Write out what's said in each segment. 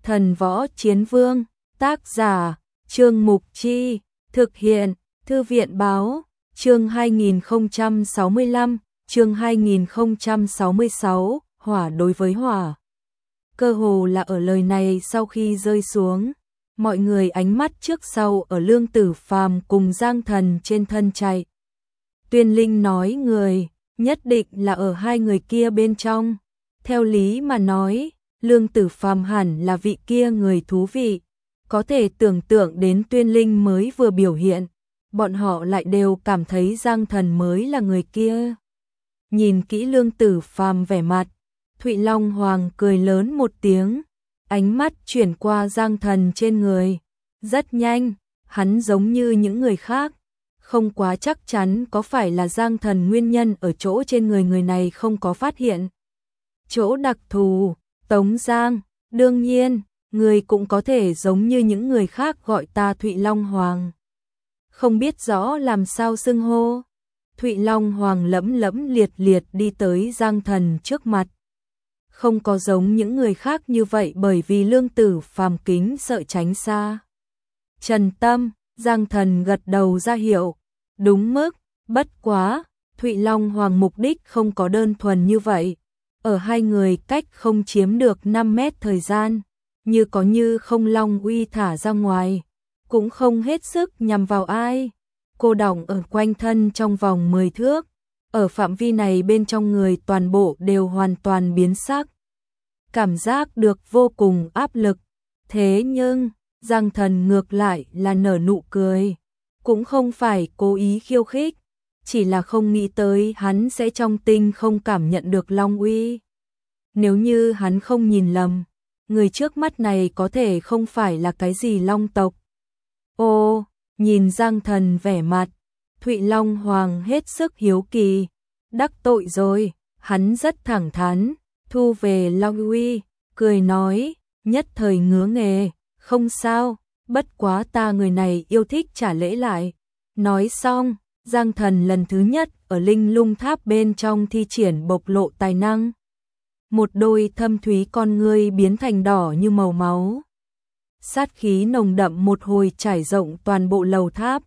Thần Võ Chiến Vương, tác giả, Trương Mục Chi, thực hiện, Thư viện Báo, chương 2065, chương 2066, hỏa đối với hỏa. Cơ hồ là ở lời này sau khi rơi xuống, mọi người ánh mắt trước sau ở Lương Tử Phàm cùng Giang Thần trên thân chạy. Tuyên Linh nói người, nhất định là ở hai người kia bên trong. Theo lý mà nói, Lương Tử Phàm hẳn là vị kia người thú vị. Có thể tưởng tượng đến Tuyên Linh mới vừa biểu hiện, bọn họ lại đều cảm thấy Giang Thần mới là người kia. Nhìn kỹ Lương Tử Phàm vẻ mặt, Thụy Long Hoàng cười lớn một tiếng, ánh mắt chuyển qua Giang Thần trên người. Rất nhanh, hắn giống như những người khác, không quá chắc chắn có phải là Giang Thần nguyên nhân ở chỗ trên người người này không có phát hiện chỗ đặc thù. Tống Giang, đương nhiên, người cũng có thể giống như những người khác gọi ta Thụy Long Hoàng. Không biết rõ làm sao xưng hô. Thụy Long Hoàng lẫm lẫm liệt liệt đi tới Giang Thần trước mặt. Không có giống những người khác như vậy bởi vì Lương Tử Phàm kính sợ tránh xa. Trần Tâm, Giang Thần gật đầu ra hiệu. Đúng mức, bất quá, Thụy Long Hoàng mục đích không có đơn thuần như vậy. Ở hai người cách không chiếm được 5 mét thời gian, như có như không long uy thả ra ngoài, cũng không hết sức nhằm vào ai. Cô đọng ở quanh thân trong vòng 10 thước, ở phạm vi này bên trong người toàn bộ đều hoàn toàn biến sắc. Cảm giác được vô cùng áp lực, thế nhưng, Giang Thần ngược lại là nở nụ cười, cũng không phải cố ý khiêu khích. Chỉ là không nghĩ tới hắn sẽ trong tinh không cảm nhận được long uy. Nếu như hắn không nhìn lầm, người trước mắt này có thể không phải là cái gì long tộc. Ô, nhìn Giang Thần vẻ mặt, Thụy Long Hoàng hết sức hiếu kỳ. Đắc tội rồi, hắn rất thẳng thắn, thu về long uy, cười nói, nhất thời ngứa nghề, không sao, bất quá ta người này yêu thích trả lễ lại. Nói xong, Giang Thần lần thứ nhất ở Linh Lung Tháp bên trong thi triển bộc lộ tài năng. Một đôi thâm thúy con ngươi biến thành đỏ như màu máu. Sát khí nồng đậm một hồi trải rộng toàn bộ lầu tháp.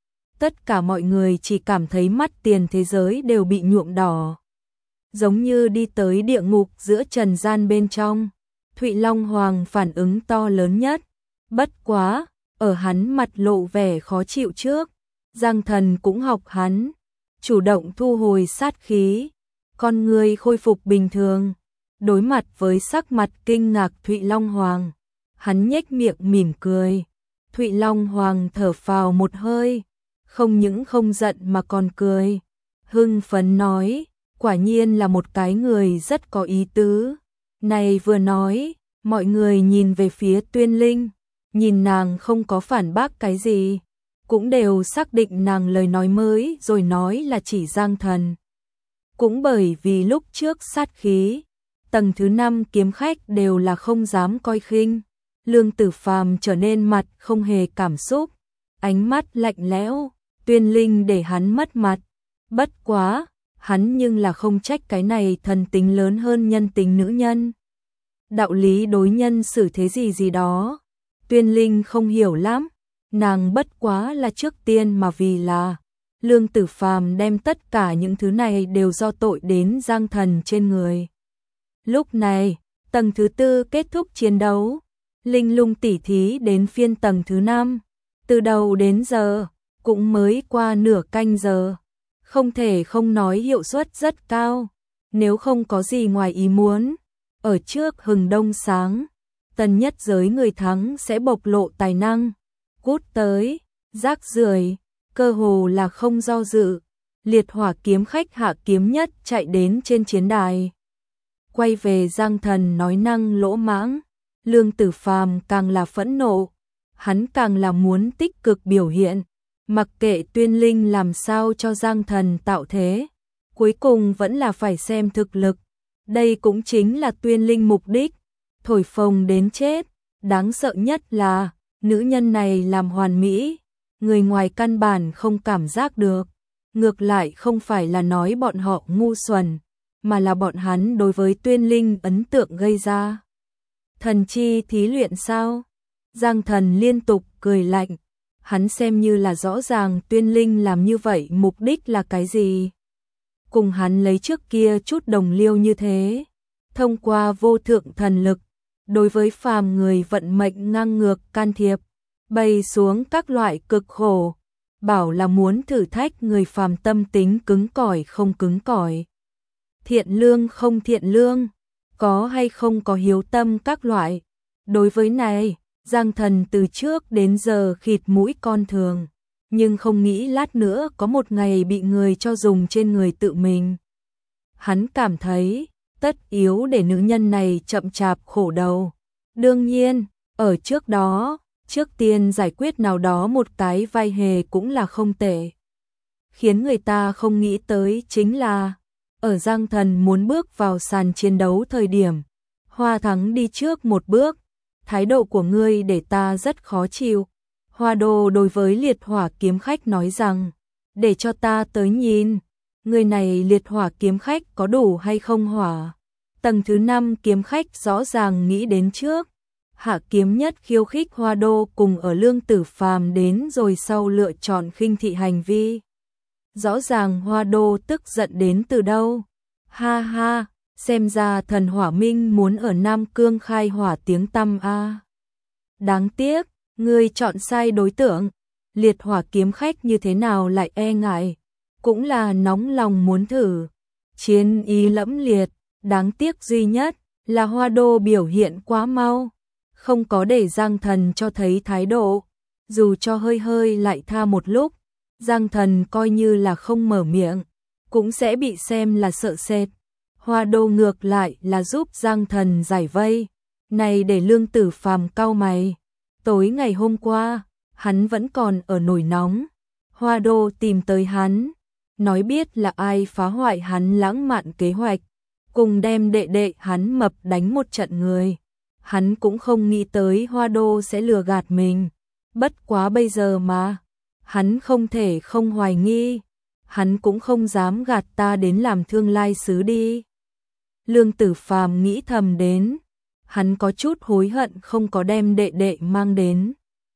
Tất cả mọi người chỉ cảm thấy mắt tiền thế giới đều bị nhuộm đỏ. Giống như đi tới địa ngục giữa trần gian bên trong. Thụy Long Hoàng phản ứng to lớn nhất. Bất quá, ở hắn mặt lộ vẻ khó chịu trước. Giang Thần cũng học hắn, chủ động thu hồi sát khí, con người khôi phục bình thường. Đối mặt với sắc mặt kinh ngạc Thụy Long Hoàng, hắn nhếch miệng mỉm cười. Thụy Long Hoàng thở phào một hơi, không những không giận mà còn cười. Hưng phấn nói, quả nhiên là một cái người rất có ý tứ. Này vừa nói, mọi người nhìn về phía Tuyên Linh, nhìn nàng không có phản bác cái gì. Cũng đều xác định nàng lời nói mới rồi nói là chỉ Giang Thần. Cũng bởi vì lúc trước sát khí, tầng thứ 5 kiếm khách đều là không dám coi khinh. Lương Tử Phàm trở nên mặt không hề cảm xúc, ánh mắt lạnh lẽo, Tuyên Linh để hắn mất mặt. Bất quá, hắn nhưng là không trách cái này thần tính lớn hơn nhân tính nữ nhân. Đạo lý đối nhân xử thế gì gì đó, Tuyên Linh không hiểu lắm. Nàng bất quá là trước tiên mà vì là Lương Tử Phàm đem tất cả những thứ này đều do tội đến Giang Thần trên người. Lúc này, tầng thứ 4 kết thúc chiến đấu, Linh Lung tỉ thí đến phiên tầng thứ 5. Từ đầu đến giờ, cũng mới qua nửa canh giờ. Không thể không nói hiệu suất rất cao. Nếu không có gì ngoài ý muốn, ở trước hừng đông sáng, tần nhất giới người thắng sẽ bộc lộ tài năng. Cút tới, rác rưởi, cơ hồ là không do dự. Liệt hỏa kiếm khách hạ kiếm nhất chạy đến trên chiến đài. Quay về Giang Thần nói năng lỗ mãng. Lương Tử Phàm càng là phẫn nộ, hắn càng là muốn tích cực biểu hiện. Mặc kệ Tuyên Linh làm sao cho Giang Thần tạo thế, cuối cùng vẫn là phải xem thực lực. Đây cũng chính là Tuyên Linh mục đích, thổi phồng đến chết. Đáng sợ nhất là nữ nhân này làm hoàn mỹ, người ngoài căn bản không cảm giác được. Ngược lại không phải là nói bọn họ ngu xuẩn, mà là bọn hắn đối với Tuyên Linh ấn tượng gây ra. Thần chi thí luyện sao? Giang Thần liên tục cười lạnh, hắn xem như là rõ ràng Tuyên Linh làm như vậy mục đích là cái gì? Cùng hắn lấy trước kia chút đồng liêu như thế, thông qua vô thượng thần lực, đối với phàm người vận mệnh ngang ngược can thiệp, bày xuống các loại cực khổ, bảo là muốn thử thách người phàm tâm tính cứng cỏi không cứng cỏi, thiện lương không thiện lương, có hay không có hiếu tâm các loại. Đối với này, Giang Thần từ trước đến giờ khịt mũi con thường, nhưng không nghĩ lát nữa có một ngày bị người cho dùng trên người tự mình. Hắn cảm thấy, tất yếu để nữ nhân này chậm chạp khổ đầu. Đương nhiên, ở trước đó, trước tiên giải quyết nào đó một cái vai hề cũng là không tệ. Khiến người ta không nghĩ tới chính là, ở Giang Thần muốn bước vào sàn chiến đấu thời điểm, Hoa Thắng đi trước một bước, thái độ của ngươi để ta rất khó chịu. Hoa Đô đối với liệt hỏa kiếm khách nói rằng, để cho ta tới nhìn, người này liệt hỏa kiếm khách có đủ hay không hỏa. Tầng thứ 5 kiếm khách rõ ràng nghĩ đến trước, Hạ Kiếm Nhất khiêu khích Hoa Đô cùng ở Lương Tử Phàm đến rồi sau lựa chọn khinh thị hành vi. Rõ ràng Hoa Đô tức giận đến từ đâu. Ha ha, xem ra thần hỏa minh muốn ở Nam Cương khai hỏa tiếng tăm a. Đáng tiếc, ngươi chọn sai đối tượng, liệt hỏa kiếm khách như thế nào lại e ngại, cũng là nóng lòng muốn thử. Chiến ý lẫm liệt, đáng tiếc duy nhất là Hoa Đô biểu hiện quá mau, không có để Giang Thần cho thấy thái độ, dù cho hơi hơi lại tha một lúc, Giang Thần coi như là không mở miệng, cũng sẽ bị xem là sợ sệt. Hoa Đô ngược lại là giúp Giang Thần giải vây, này để Lương Tử Phàm cau mày. Tối ngày hôm qua, hắn vẫn còn ở nổi nóng, Hoa Đô tìm tới hắn, nói biết là ai phá hoại hắn lãng mạn kế hoạch, cùng đem đệ đệ hắn mập đánh một trận người. Hắn cũng không nghĩ tới Hoa Đô sẽ lừa gạt mình, bất quá bây giờ mà, hắn không thể không hoài nghi, hắn cũng không dám gạt ta đến làm Thương Lai Sứ đi. Lương Tử Phàm nghĩ thầm đến, hắn có chút hối hận không có đem đệ đệ mang đến.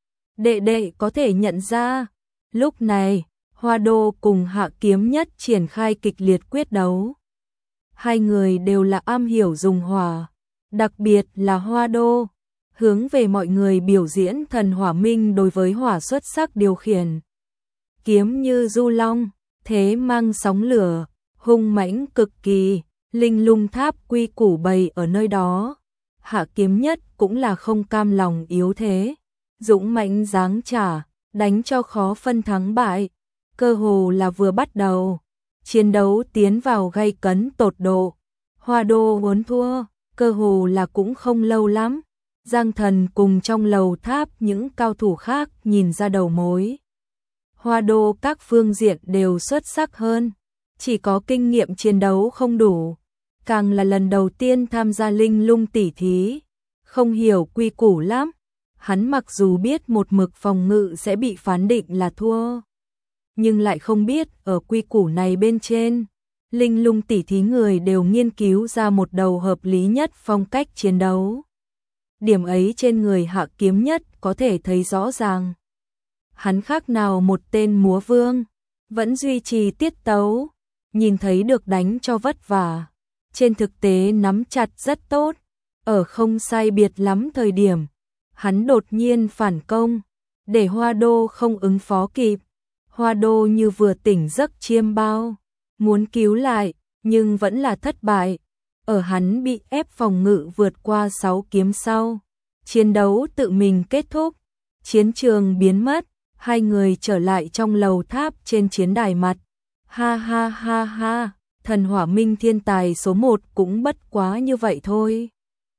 Đệ đệ có thể nhận ra, lúc này, Hoa Đô cùng Hạ Kiếm Nhất triển khai kịch liệt quyết đấu. Hai người đều là am hiểu dùng hỏa, đặc biệt là Hoa Đô, hướng về mọi người biểu diễn thần hỏa minh đối với hỏa xuất sắc điều khiển. Kiếm như du long, thế mang sóng lửa, hung mãnh cực kỳ, linh lung tháp quy củ bày ở nơi đó. Hạ Kiếm Nhất cũng là không cam lòng yếu thế, dũng mãnh giáng trả, đánh cho khó phân thắng bại, cơ hồ là vừa bắt đầu, chiến đấu tiến vào gay cấn tột độ. Hoa Đô muốn thua, cơ hồ là cũng không lâu lắm. Giang Thần cùng trong lầu tháp những cao thủ khác nhìn ra đầu mối. Hoa Đô các phương diện đều xuất sắc hơn, chỉ có kinh nghiệm chiến đấu không đủ, càng là lần đầu tiên tham gia linh lung tỉ thí, không hiểu quy củ lắm. Hắn mặc dù biết một mực phòng ngự sẽ bị phán định là thua, nhưng lại không biết ở quy củ này bên trên, linh lung tỉ thí người đều nghiên cứu ra một đầu hợp lý nhất phong cách chiến đấu. Điểm ấy trên người Hạ Kiếm Nhất có thể thấy rõ ràng. Hắn khác nào một tên múa vương, vẫn duy trì tiết tấu, nhìn thấy được đánh cho vất vả, trên thực tế nắm chặt rất tốt. Ở không sai biệt lắm thời điểm, hắn đột nhiên phản công, để Hoa Đô không ứng phó kịp. Hoa Đô như vừa tỉnh giấc chiêm bao, muốn cứu lại, nhưng vẫn là thất bại. Ở hắn bị ép phòng ngự vượt qua 6 kiếm sau, chiến đấu tự mình kết thúc, chiến trường biến mất, hai người trở lại trong lầu tháp trên chiến đài mặt. Ha ha ha ha, thần hỏa minh thiên tài số 1 cũng bất quá như vậy thôi.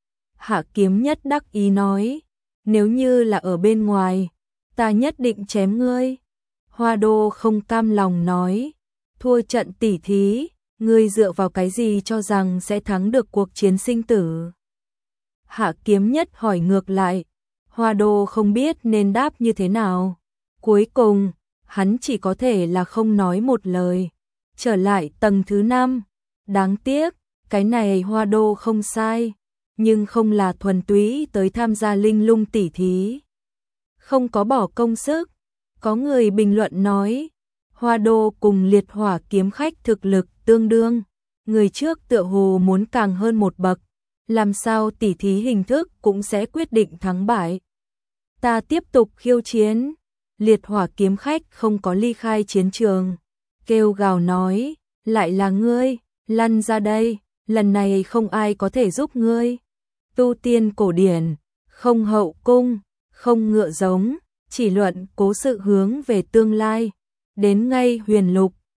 Hạ Kiếm Nhất đắc ý nói, nếu như là ở bên ngoài, ta nhất định chém ngươi. Hoa Đô không cam lòng nói, thua trận tỉ thí, ngươi dựa vào cái gì cho rằng sẽ thắng được cuộc chiến sinh tử? Hạ Kiếm Nhất hỏi ngược lại, Hoa Đô không biết nên đáp như thế nào. Cuối cùng, hắn chỉ có thể là không nói một lời, trở lại tầng thứ 5. Đáng tiếc, cái này Hoa Đô không sai, nhưng không là thuần túy tới tham gia linh lung tỉ thí. Không có bỏ công sức. Có người bình luận nói, Hoa Đô cùng liệt hỏa kiếm khách thực lực tương đương. Người trước tựa hồ muốn càng hơn một bậc. Làm sao tỉ thí hình thức cũng sẽ quyết định thắng bại. Ta tiếp tục khiêu chiến. Liệt hỏa kiếm khách không có ly khai chiến trường. Kêu gào nói, lại là ngươi, lăn ra đây, lần này không ai có thể giúp ngươi. Tu tiên cổ điển, không hậu cung, không ngựa giống, chỉ luận cố sự hướng về tương lai. Đến ngay huyền lục,